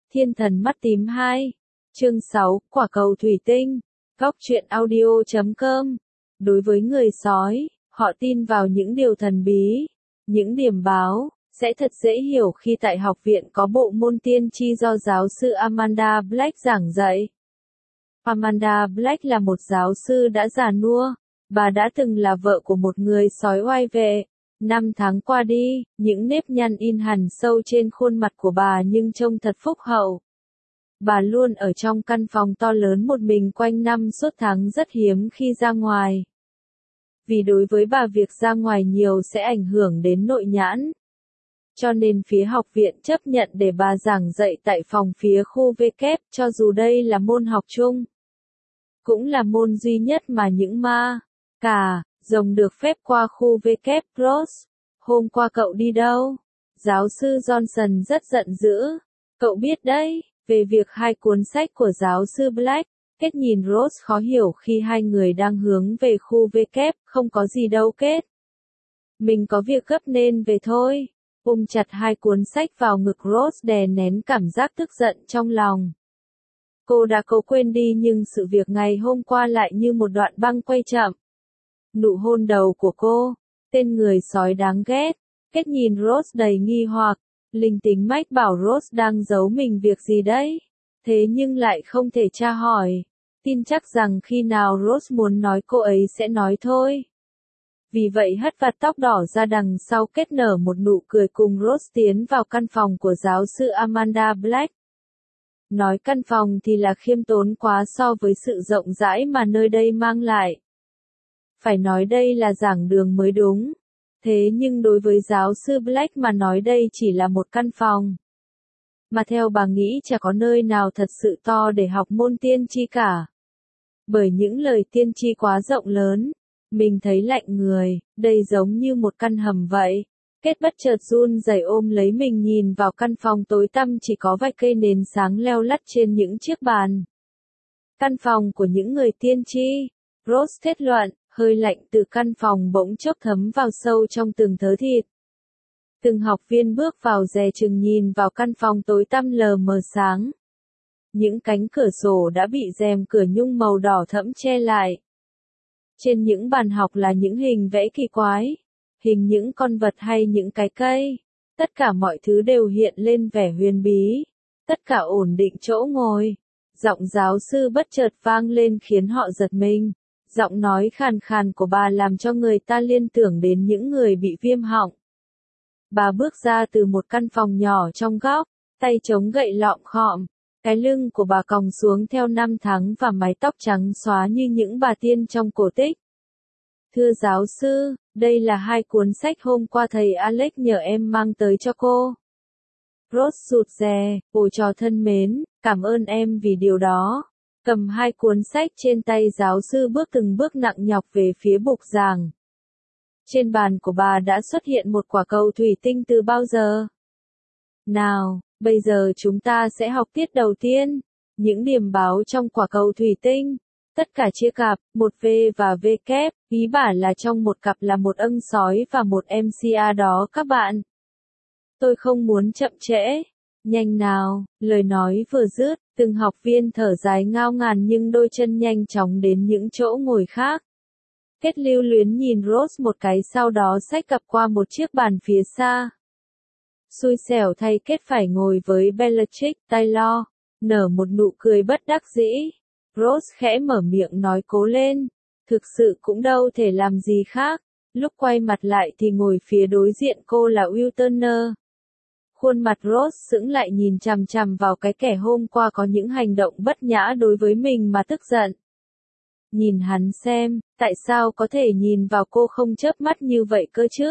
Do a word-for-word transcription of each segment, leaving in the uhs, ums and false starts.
Thiên thần mắt tím hai. Chương sáu, quả cầu thủy tinh. Góc truyện audio chấm com. Đối với người sói, họ tin vào những điều thần bí, những điểm báo, sẽ thật dễ hiểu khi tại học viện có bộ môn tiên tri do giáo sư Amanda Black giảng dạy. Amanda Black là một giáo sư đã già nua, bà đã từng là vợ của một người sói oai vệ. Năm tháng qua đi, những nếp nhăn in hẳn sâu trên khuôn mặt của bà nhưng trông thật phúc hậu. Bà luôn ở trong căn phòng to lớn một mình quanh năm suốt tháng rất hiếm khi ra ngoài. Vì đối với bà việc ra ngoài nhiều sẽ ảnh hưởng đến nội nhãn. Cho nên phía học viện chấp nhận để bà giảng dạy tại phòng phía khu V kép, cho dù đây là môn học chung. Cũng là môn duy nhất mà những ma, cà, rồng được phép qua khu V kép. Ross, hôm qua cậu đi đâu? Giáo sư Johnson rất giận dữ. Cậu biết đấy, về việc hai cuốn sách của giáo sư Black. Kết nhìn Ross khó hiểu khi hai người đang hướng về khu V kép, không có gì đâu Kết. Mình có việc gấp nên về thôi. Ôm chặt hai cuốn sách vào ngực Ross đè nén cảm giác tức giận trong lòng. Cô đã cố quên đi nhưng sự việc ngày hôm qua lại như một đoạn băng quay chậm. Nụ hôn đầu của cô, tên người sói đáng ghét. Kết nhìn Ross đầy nghi hoặc, linh tính mách bảo Ross đang giấu mình việc gì đấy. Thế nhưng lại không thể tra hỏi. Tin chắc rằng khi nào Ross muốn nói cô ấy sẽ nói thôi. Vì vậy hất vạt tóc đỏ ra đằng sau Kết nở một nụ cười cùng Ross tiến vào căn phòng của giáo sư Amanda Black. Nói căn phòng thì là khiêm tốn quá so với sự rộng rãi mà nơi đây mang lại. Phải nói đây là giảng đường mới đúng. Thế nhưng đối với giáo sư Black mà nói đây chỉ là một căn phòng. Mà theo bà nghĩ chả có nơi nào thật sự to để học môn tiên tri cả. Bởi những lời tiên tri quá rộng lớn, mình thấy lạnh người, đây giống như một căn hầm vậy. Kết bất chợt run rẩy ôm lấy mình nhìn vào căn phòng tối tăm chỉ có vài cây nến sáng leo lắt trên những chiếc bàn. Căn phòng của những người tiên tri. Ross thét loạn, hơi lạnh từ căn phòng bỗng chốc thấm vào sâu trong từng thớ thịt. Từng học viên bước vào dè chừng nhìn vào căn phòng tối tăm lờ mờ sáng. Những cánh cửa sổ đã bị rèm cửa nhung màu đỏ thẫm che lại. Trên những bàn học là những hình vẽ kỳ quái, hình những con vật hay những cái cây. Tất cả mọi thứ đều hiện lên vẻ huyền bí. Tất cả ổn định chỗ ngồi. Giọng giáo sư bất chợt vang lên khiến họ giật mình. Giọng nói khàn khàn của bà làm cho người ta liên tưởng đến những người bị viêm họng. Bà bước ra từ một căn phòng nhỏ trong góc, tay chống gậy lọm khọm. Cái lưng của bà còng xuống theo năm tháng và mái tóc trắng xóa như những bà tiên trong cổ tích. Thưa giáo sư, đây là hai cuốn sách hôm qua thầy Alex nhờ em mang tới cho cô. Ross rụt rè, ôi trò thân mến, cảm ơn em vì điều đó. Cầm hai cuốn sách trên tay giáo sư bước từng bước nặng nhọc về phía bục giảng. Trên bàn của bà đã xuất hiện một quả cầu thủy tinh từ bao giờ? Nào, bây giờ chúng ta sẽ học tiết đầu tiên. Những điểm báo trong quả cầu thủy tinh. Tất cả chia cặp, một V và V kép, ý bà là trong một cặp là một âng sói và một em xê a đó các bạn. Tôi không muốn chậm trễ. Nhanh nào, lời nói vừa dứt, từng học viên thở dài ngao ngàn nhưng đôi chân nhanh chóng đến những chỗ ngồi khác. Kết lưu luyến nhìn Ross một cái sau đó xách cặp qua một chiếc bàn phía xa. Xui xẻo thay Kết phải ngồi với Bellatrix Taylor, nở một nụ cười bất đắc dĩ. Ross khẽ mở miệng nói cố lên, thực sự cũng đâu thể làm gì khác. Lúc quay mặt lại thì ngồi phía đối diện cô là Will Turner. Khuôn mặt Ross sững lại nhìn chằm chằm vào cái kẻ hôm qua có những hành động bất nhã đối với mình mà tức giận. Nhìn hắn xem, tại sao có thể nhìn vào cô không chớp mắt như vậy cơ chứ?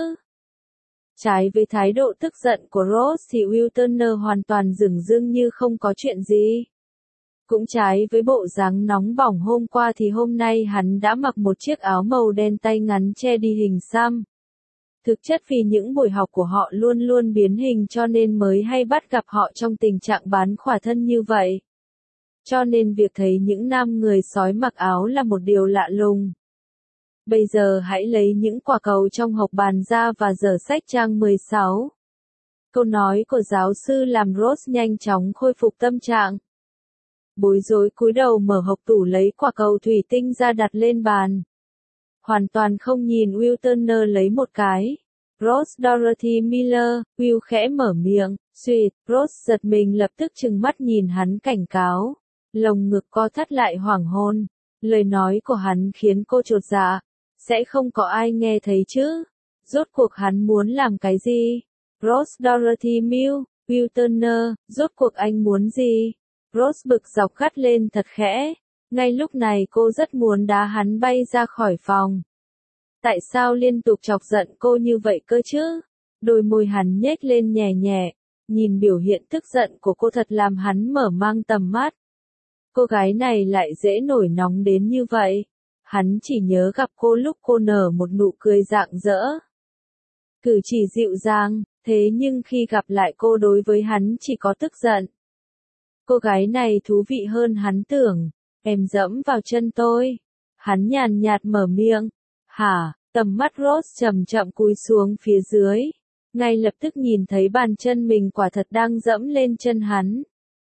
Trái với thái độ tức giận của Ross thì Will Turner hoàn toàn dửng dưng như không có chuyện gì. Cũng trái với bộ dáng nóng bỏng hôm qua thì hôm nay hắn đã mặc một chiếc áo màu đen tay ngắn che đi hình xăm. Thực chất vì những buổi học của họ luôn luôn biến hình cho nên mới hay bắt gặp họ trong tình trạng bán khỏa thân như vậy. Cho nên việc thấy những nam người sói mặc áo là một điều lạ lùng. Bây giờ hãy lấy những quả cầu trong hộp bàn ra và dở sách trang mười sáu. Câu nói của giáo sư làm Rose nhanh chóng khôi phục tâm trạng. Bối rối cúi đầu mở hộc tủ lấy quả cầu thủy tinh ra đặt lên bàn. Hoàn toàn không nhìn Will Turner lấy một cái. Rose Dorothy Miller, Will khẽ mở miệng, suyệt, Rose giật mình lập tức trừng mắt nhìn hắn cảnh cáo. Lồng ngực co thắt lại hoảng hồn. Lời nói của hắn khiến cô chột dạ. Sẽ không có ai nghe thấy chứ. Rốt cuộc hắn muốn làm cái gì? Rose Dorothy Mill, Will Turner, rốt cuộc anh muốn gì? Rose bực dọc gắt lên thật khẽ. Ngay lúc này cô rất muốn đá hắn bay ra khỏi phòng. Tại sao liên tục chọc giận cô như vậy cơ chứ? Đôi môi hắn nhếch lên nhẹ nhẹ. Nhìn biểu hiện tức giận của cô thật làm hắn mở mang tầm mắt. Cô gái này lại dễ nổi nóng đến như vậy. Hắn chỉ nhớ gặp cô lúc cô nở một nụ cười rạng rỡ. Cử chỉ dịu dàng, thế nhưng khi gặp lại cô đối với hắn chỉ có tức giận. Cô gái này thú vị hơn hắn tưởng. Em dẫm vào chân tôi. Hắn nhàn nhạt mở miệng. Hả, tầm mắt Rose chậm chậm cúi xuống phía dưới. Ngay lập tức nhìn thấy bàn chân mình quả thật đang dẫm lên chân hắn.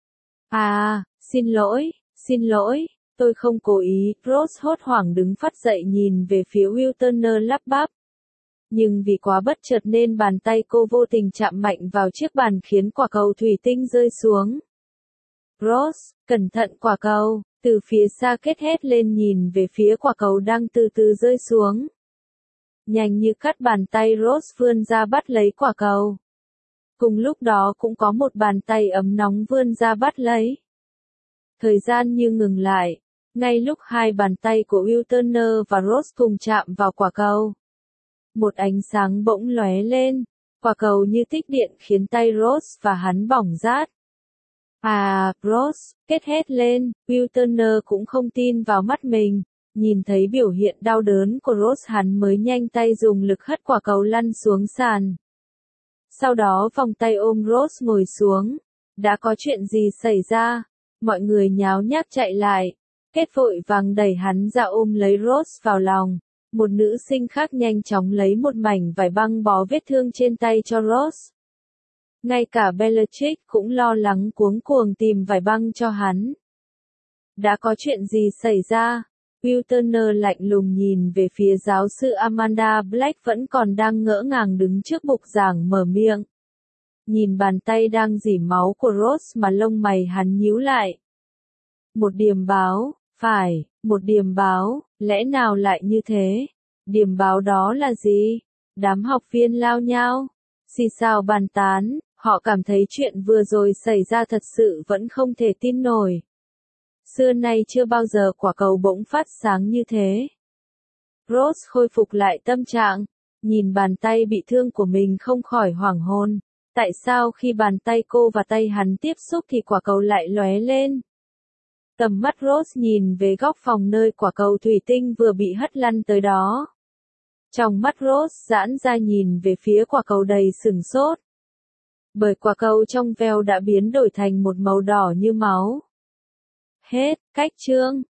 À, xin lỗi, xin lỗi, tôi không cố ý. Rose hốt hoảng đứng phắt dậy nhìn về phía Will Turner lắp bắp. Nhưng vì quá bất chợt nên bàn tay cô vô tình chạm mạnh vào chiếc bàn khiến quả cầu thủy tinh rơi xuống. Rose, cẩn thận quả cầu, từ phía xa kết hét lên nhìn về phía quả cầu đang từ từ rơi xuống. Nhanh như cắt bàn tay Rose vươn ra bắt lấy quả cầu. Cùng lúc đó cũng có một bàn tay ấm nóng vươn ra bắt lấy. Thời gian như ngừng lại, ngay lúc hai bàn tay của Will Turner và Rose cùng chạm vào quả cầu. Một ánh sáng bỗng lóe lên, quả cầu như tích điện khiến tay Rose và hắn bỏng rát. À, Rose, kết hét lên, Will Turner cũng không tin vào mắt mình, nhìn thấy biểu hiện đau đớn của Rose hắn mới nhanh tay dùng lực hất quả cầu lăn xuống sàn. Sau đó vòng tay ôm Rose ngồi xuống, đã có chuyện gì xảy ra, mọi người nháo nhác chạy lại, kết vội vàng đẩy hắn ra ôm lấy Rose vào lòng. Một nữ sinh khác nhanh chóng lấy một mảnh vải băng bó vết thương trên tay cho Rose. Ngay cả Bellatrix cũng lo lắng cuống cuồng tìm vải băng cho hắn. Đã có chuyện gì xảy ra? Will Turner lạnh lùng nhìn về phía giáo sư Amanda Black vẫn còn đang ngỡ ngàng đứng trước bục giảng mở miệng. Nhìn bàn tay đang rỉ máu của Rose mà lông mày hắn nhíu lại. Một điềm báo, phải, một điềm báo, lẽ nào lại như thế? Điềm báo đó là gì? Đám học viên lao nhao, xì xào bàn tán, họ cảm thấy chuyện vừa rồi xảy ra thật sự vẫn không thể tin nổi. Xưa nay chưa bao giờ quả cầu bỗng phát sáng như thế. Rose khôi phục lại tâm trạng, nhìn bàn tay bị thương của mình không khỏi hoảng hồn. Tại sao khi bàn tay cô và tay hắn tiếp xúc thì quả cầu lại lóe lên? Tầm mắt Rose nhìn về góc phòng nơi quả cầu thủy tinh vừa bị hất lăn tới đó. Trong mắt Rose giãn ra nhìn về phía quả cầu đầy sừng sốt. Bởi quả cầu trong veo đã biến đổi thành một màu đỏ như máu. Hết, cách chương.